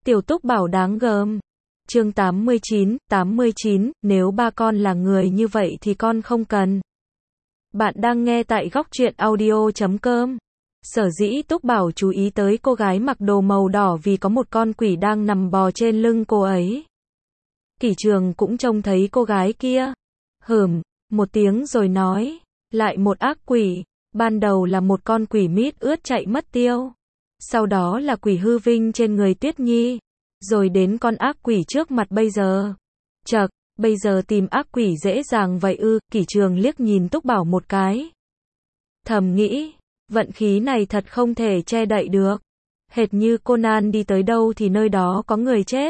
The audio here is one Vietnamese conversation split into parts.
Tiểu Túc Bảo đáng gờm. Chương 89, nếu ba con là người như vậy thì con không cần. Bạn đang nghe tại góc truyện audio.com. Sở dĩ Túc Bảo chú ý tới cô gái mặc đồ màu đỏ vì có một con quỷ đang nằm bò trên lưng cô ấy. Kỷ Trường cũng trông thấy cô gái kia. Một tiếng rồi nói, lại một ác quỷ. Ban đầu là một con quỷ mít ướt chạy mất tiêu. Sau đó là quỷ hư vinh trên người Tuyết Nhi. Rồi đến con ác quỷ trước mặt bây giờ. Chậc, bây giờ tìm ác quỷ dễ dàng vậy ư? Kỷ Trường liếc nhìn Túc Bảo một cái. Thầm nghĩ, vận khí này thật không thể che đậy được. Hệt như Conan đi tới đâu thì nơi đó có người chết.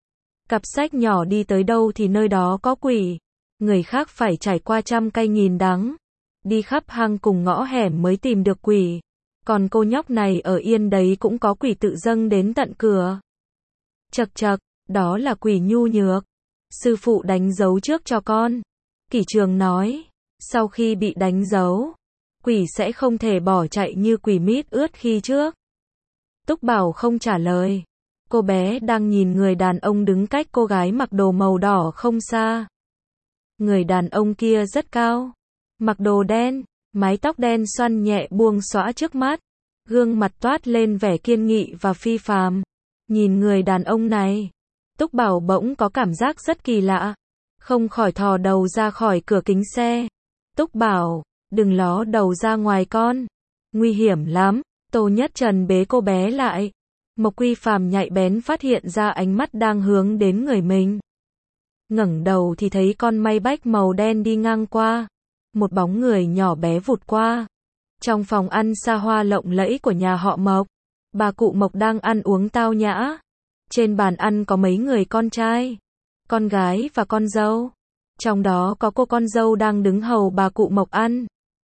Cặp sách nhỏ đi tới đâu thì nơi đó có quỷ. Người khác phải trải qua trăm cay nghìn đắng. Đi khắp hang cùng ngõ hẻm mới tìm được quỷ. Còn cô nhóc này ở yên đấy cũng có quỷ tự dâng đến tận cửa. Chậc chậc, đó là quỷ nhu nhược. Sư phụ đánh dấu trước cho con. Kỷ Trường nói, sau khi bị đánh dấu, quỷ sẽ không thể bỏ chạy như quỷ mít ướt khi trước. Túc Bảo không trả lời. Cô bé đang nhìn người đàn ông đứng cách cô gái mặc đồ màu đỏ không xa. Người đàn ông kia rất cao, mặc đồ đen, mái tóc đen xoăn nhẹ buông xõa trước mắt, gương mặt toát lên vẻ kiên nghị và phi phàm. Nhìn người đàn ông này, Túc Bảo bỗng có cảm giác rất kỳ lạ, không khỏi thò đầu ra khỏi cửa kính xe. Túc Bảo, đừng ló đầu ra ngoài con, nguy hiểm lắm. Tô Nhất Trần bế cô bé lại. Mộc Quy Phàm nhạy bén phát hiện ra ánh mắt đang hướng đến người mình. Ngẩng đầu thì thấy con Maybach màu đen đi ngang qua. Một bóng người nhỏ bé vụt qua. Trong phòng ăn xa hoa lộng lẫy của nhà họ Mộc, bà cụ Mộc đang ăn uống tao nhã. Trên bàn ăn có mấy người con trai, con gái và con dâu. Trong đó có cô con dâu đang đứng hầu bà cụ Mộc ăn.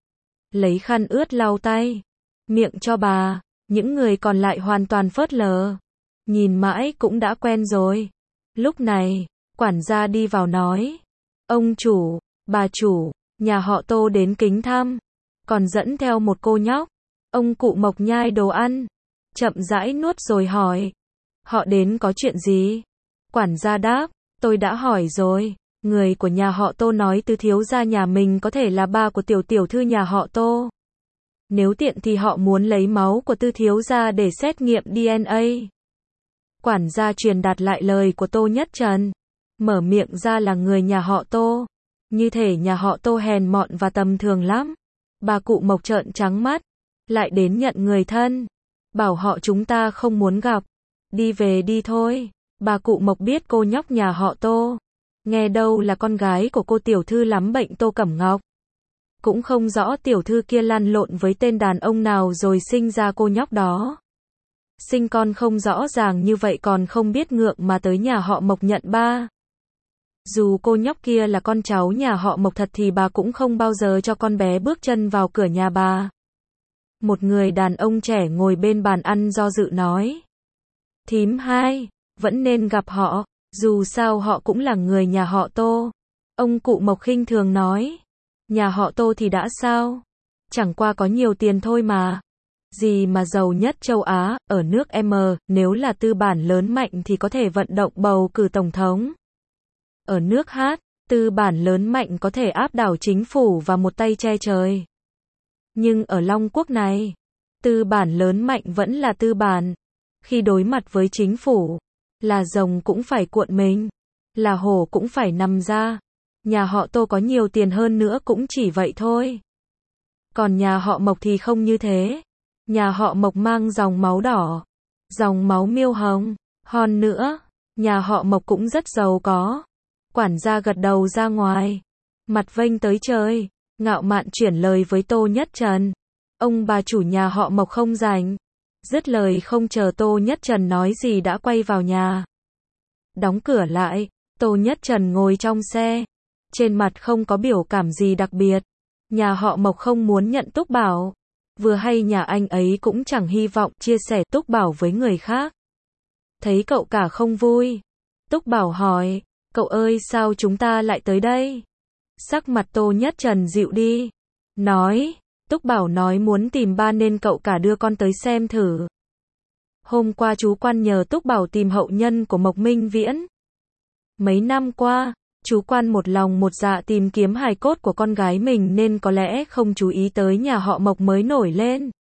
Lấy khăn ướt lau tay, miệng cho bà. Những người còn lại hoàn toàn phớt lờ. Nhìn mãi cũng đã quen rồi. Lúc này, quản gia đi vào nói, ông chủ, bà chủ, nhà họ Tô đến kính thăm. Còn dẫn theo một cô nhóc. Ông cụ Mộc nhai đồ ăn, chậm rãi nuốt rồi hỏi, họ đến có chuyện gì? Quản gia đáp, tôi đã hỏi rồi. Người của nhà họ Tô nói Tư thiếu gia nhà mình có thể là ba của tiểu tiểu thư nhà họ Tô. Nếu tiện thì họ muốn lấy máu của Tư thiếu gia để xét nghiệm DNA. Quản gia truyền đạt lại lời của Tô Nhất Trần. Mở miệng ra là người nhà họ Tô. Như thể nhà họ Tô hèn mọn và tầm thường lắm. Bà cụ Mộc trợn trắng mắt. Lại đến nhận người thân. Bảo họ chúng ta không muốn gặp. Đi về đi thôi. Bà cụ Mộc biết cô nhóc nhà họ Tô. Nghe đâu là con gái của cô tiểu thư lắm bệnh Tô Cẩm Ngọc. Cũng không rõ tiểu thư kia lăn lộn với tên đàn ông nào rồi sinh ra cô nhóc đó. Sinh con không rõ ràng như vậy còn không biết ngượng mà tới nhà họ Mộc nhận ba. Dù cô nhóc kia là con cháu nhà họ Mộc thật thì bà cũng không bao giờ cho con bé bước chân vào cửa nhà bà. Một người đàn ông trẻ ngồi bên bàn ăn do dự nói. Thím hai, vẫn nên gặp họ, dù sao họ cũng là người nhà họ Tô. Ông cụ Mộc khinh thường nói. Nhà họ Tô thì đã sao? Chẳng qua có nhiều tiền thôi mà. Gì mà giàu nhất châu Á, ở nước M, nếu là tư bản lớn mạnh thì có thể vận động bầu cử tổng thống. Ở nước H, tư bản lớn mạnh có thể áp đảo chính phủ và một tay che trời. Nhưng ở Long Quốc này, tư bản lớn mạnh vẫn là tư bản. Khi đối mặt với chính phủ, là rồng cũng phải cuộn mình, là hổ cũng phải nằm ra. Nhà họ Tô có nhiều tiền hơn nữa cũng chỉ vậy thôi. Còn nhà họ Mộc thì không như thế. Nhà họ Mộc mang dòng máu đỏ, dòng máu miêu hồng. Hơn nữa, nhà họ Mộc cũng rất giàu có. Quản gia gật đầu ra ngoài, mặt vênh tới trời, ngạo mạn chuyển lời với Tô Nhất Trần. Ông bà chủ nhà họ Mộc không rảnh. Dứt lời không chờ Tô Nhất Trần nói gì đã quay vào nhà. Đóng cửa lại, Tô Nhất Trần ngồi trong xe. Trên mặt không có biểu cảm gì đặc biệt. Nhà họ Mộc không muốn nhận Túc Bảo. Vừa hay nhà anh ấy cũng chẳng hy vọng chia sẻ Túc Bảo với người khác. Thấy cậu cả không vui. Túc Bảo hỏi, cậu ơi sao chúng ta lại tới đây? Sắc mặt Tô Nhất Trần dịu đi. Nói, Túc Bảo nói muốn tìm ba nên cậu cả đưa con tới xem thử. Hôm qua chú Quan nhờ Túc Bảo tìm hậu nhân của Mộc Minh Viễn. Mấy năm qua, chú Quan một lòng một dạ tìm kiếm hài cốt của con gái mình nên có lẽ không chú ý tới nhà họ Mộc mới nổi lên.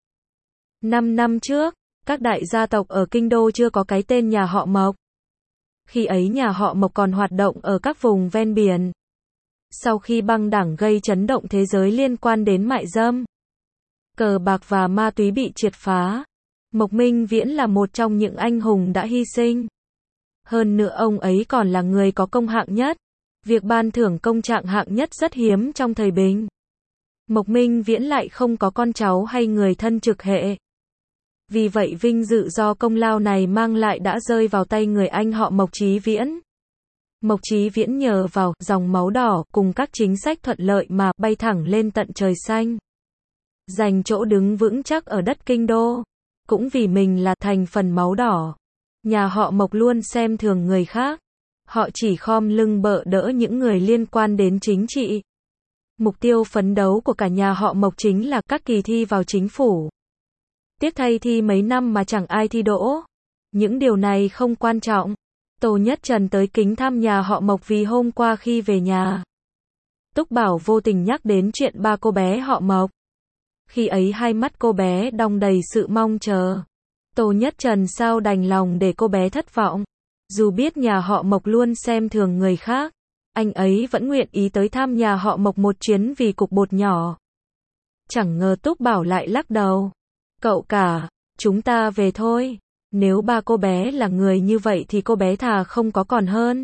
5 năm trước, các đại gia tộc ở Kinh Đô chưa có cái tên nhà họ Mộc. Khi ấy nhà họ Mộc còn hoạt động ở các vùng ven biển. Sau khi băng đảng gây chấn động thế giới liên quan đến mại dâm, cờ bạc và ma túy bị triệt phá, Mộc Minh Viễn là một trong những anh hùng đã hy sinh. Hơn nữa ông ấy còn là người có công hạng nhất. Việc ban thưởng công trạng hạng nhất rất hiếm trong thời bình. Mộc Minh Viễn lại không có con cháu hay người thân trực hệ. Vì vậy vinh dự do công lao này mang lại đã rơi vào tay người anh họ Mộc Chí Viễn. Mộc Chí Viễn nhờ vào dòng máu đỏ cùng các chính sách thuận lợi mà bay thẳng lên tận trời xanh. Giành chỗ đứng vững chắc ở đất Kinh Đô. Cũng vì mình là thành phần máu đỏ. Nhà họ Mộc luôn xem thường người khác. Họ chỉ khom lưng bợ đỡ những người liên quan đến chính trị. Mục tiêu phấn đấu của cả nhà họ Mộc chính là các kỳ thi vào chính phủ. Tiếc thay thi mấy năm mà chẳng ai thi đỗ. Những điều này không quan trọng. Tô Nhất Trần tới kính thăm nhà họ Mộc vì hôm qua khi về nhà, Túc Bảo vô tình nhắc đến chuyện ba cô bé họ Mộc. Khi ấy hai mắt cô bé đong đầy sự mong chờ. Tô Nhất Trần sao đành lòng để cô bé thất vọng. Dù biết nhà họ Mộc luôn xem thường người khác, anh ấy vẫn nguyện ý tới thăm nhà họ Mộc một chuyến vì cục bột nhỏ. Chẳng ngờ Túc Bảo lại lắc đầu. Cậu cả, chúng ta về thôi. Nếu ba cô bé là người như vậy thì cô bé thà không có còn hơn.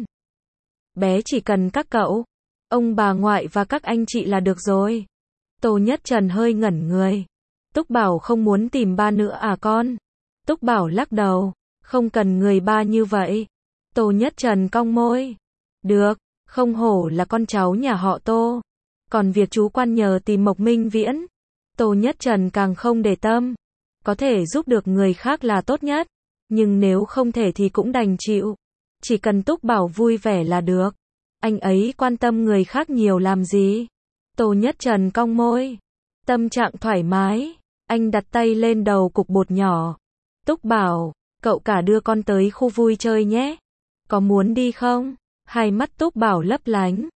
Bé chỉ cần các cậu, ông bà ngoại và các anh chị là được rồi. Tô Nhất Trần hơi ngẩn người. Túc Bảo không muốn tìm ba nữa à con? Túc Bảo lắc đầu. Không cần người ba như vậy. Tô Nhất Trần cong môi. Được, không hổ là con cháu nhà họ Tô. Còn việc chú Quan nhờ tìm Mộc Minh Viễn, Tô Nhất Trần càng không để tâm. Có thể giúp được người khác là tốt nhất. Nhưng nếu không thể thì cũng đành chịu. Chỉ cần Túc Bảo vui vẻ là được. Anh ấy quan tâm người khác nhiều làm gì? Tô Nhất Trần cong môi. Tâm trạng thoải mái. Anh đặt tay lên đầu cục bột nhỏ. Túc Bảo, cậu cả đưa con tới khu vui chơi nhé. Có muốn đi không? Hai mắt Túc Bảo lấp lánh.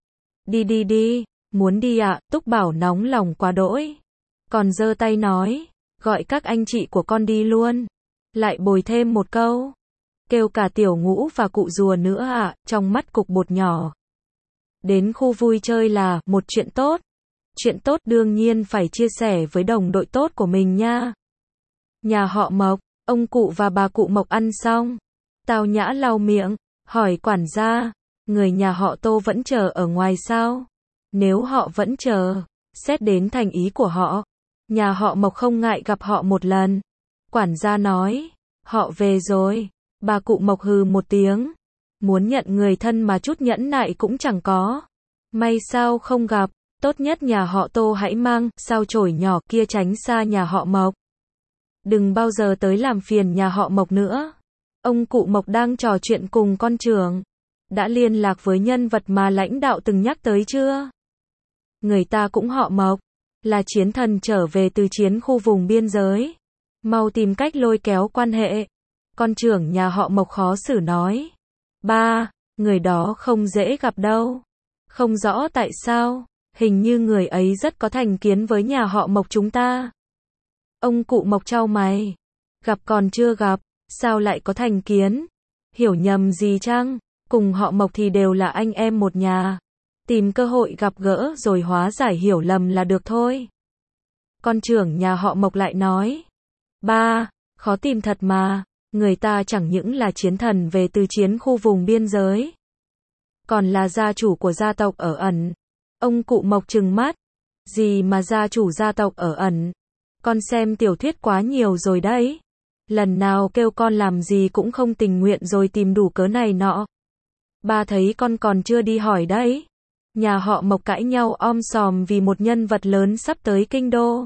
Đi. Muốn đi ạ? Túc Bảo nóng lòng quá đỗi. Còn giơ tay nói. Gọi các anh chị của con đi luôn. Lại bồi thêm một câu. Kêu cả Tiểu Ngũ và cụ rùa nữa ạ, trong mắt cục bột nhỏ. Đến khu vui chơi là một chuyện tốt. Chuyện tốt đương nhiên phải chia sẻ với đồng đội tốt của mình nha. Nhà họ Mộc, ông cụ và bà cụ Mộc ăn xong. Tào Nhã lau miệng, hỏi quản gia, người nhà họ Tô vẫn chờ ở ngoài sao? Nếu họ vẫn chờ, xét đến thành ý của họ, nhà họ Mộc không ngại gặp họ một lần. Quản gia nói, họ về rồi. Bà cụ Mộc hừ một tiếng. Muốn nhận người thân mà chút nhẫn nại cũng chẳng có. May sao không gặp, tốt nhất nhà họ Tô hãy mang sao chổi nhỏ kia tránh xa nhà họ Mộc. Đừng bao giờ tới làm phiền nhà họ Mộc nữa. Ông cụ Mộc đang trò chuyện cùng con trưởng. Đã liên lạc với nhân vật mà lãnh đạo từng nhắc tới chưa? Người ta cũng họ Mộc. Là chiến thần trở về từ chiến khu vùng biên giới. Mau tìm cách lôi kéo quan hệ. Con trưởng nhà họ Mộc khó xử nói. Ba, người đó không dễ gặp đâu. Không rõ tại sao, hình như người ấy rất có thành kiến với nhà họ Mộc chúng ta. Ông cụ Mộc chau mày. Gặp còn chưa gặp, sao lại có thành kiến? Hiểu nhầm gì chăng? Cùng họ Mộc thì đều là anh em một nhà. Tìm cơ hội gặp gỡ rồi hóa giải hiểu lầm là được thôi. Con trưởng nhà họ Mộc lại nói. Ba, khó tìm thật mà. Người ta chẳng những là chiến thần về từ chiến khu vùng biên giới, còn là gia chủ của gia tộc ở ẩn. Ông cụ Mộc trừng mắt. Gì mà gia chủ gia tộc ở ẩn? Con xem tiểu thuyết quá nhiều rồi đấy. Lần nào kêu con làm gì cũng không tình nguyện rồi tìm đủ cớ này nọ. Ba thấy con còn chưa đi hỏi đấy. Nhà họ Mộc cãi nhau om sòm vì một nhân vật lớn sắp tới kinh đô.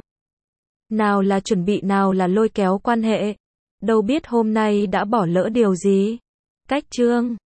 Nào là chuẩn bị nào là lôi kéo quan hệ. Đâu biết hôm nay đã bỏ lỡ điều gì. Cách chương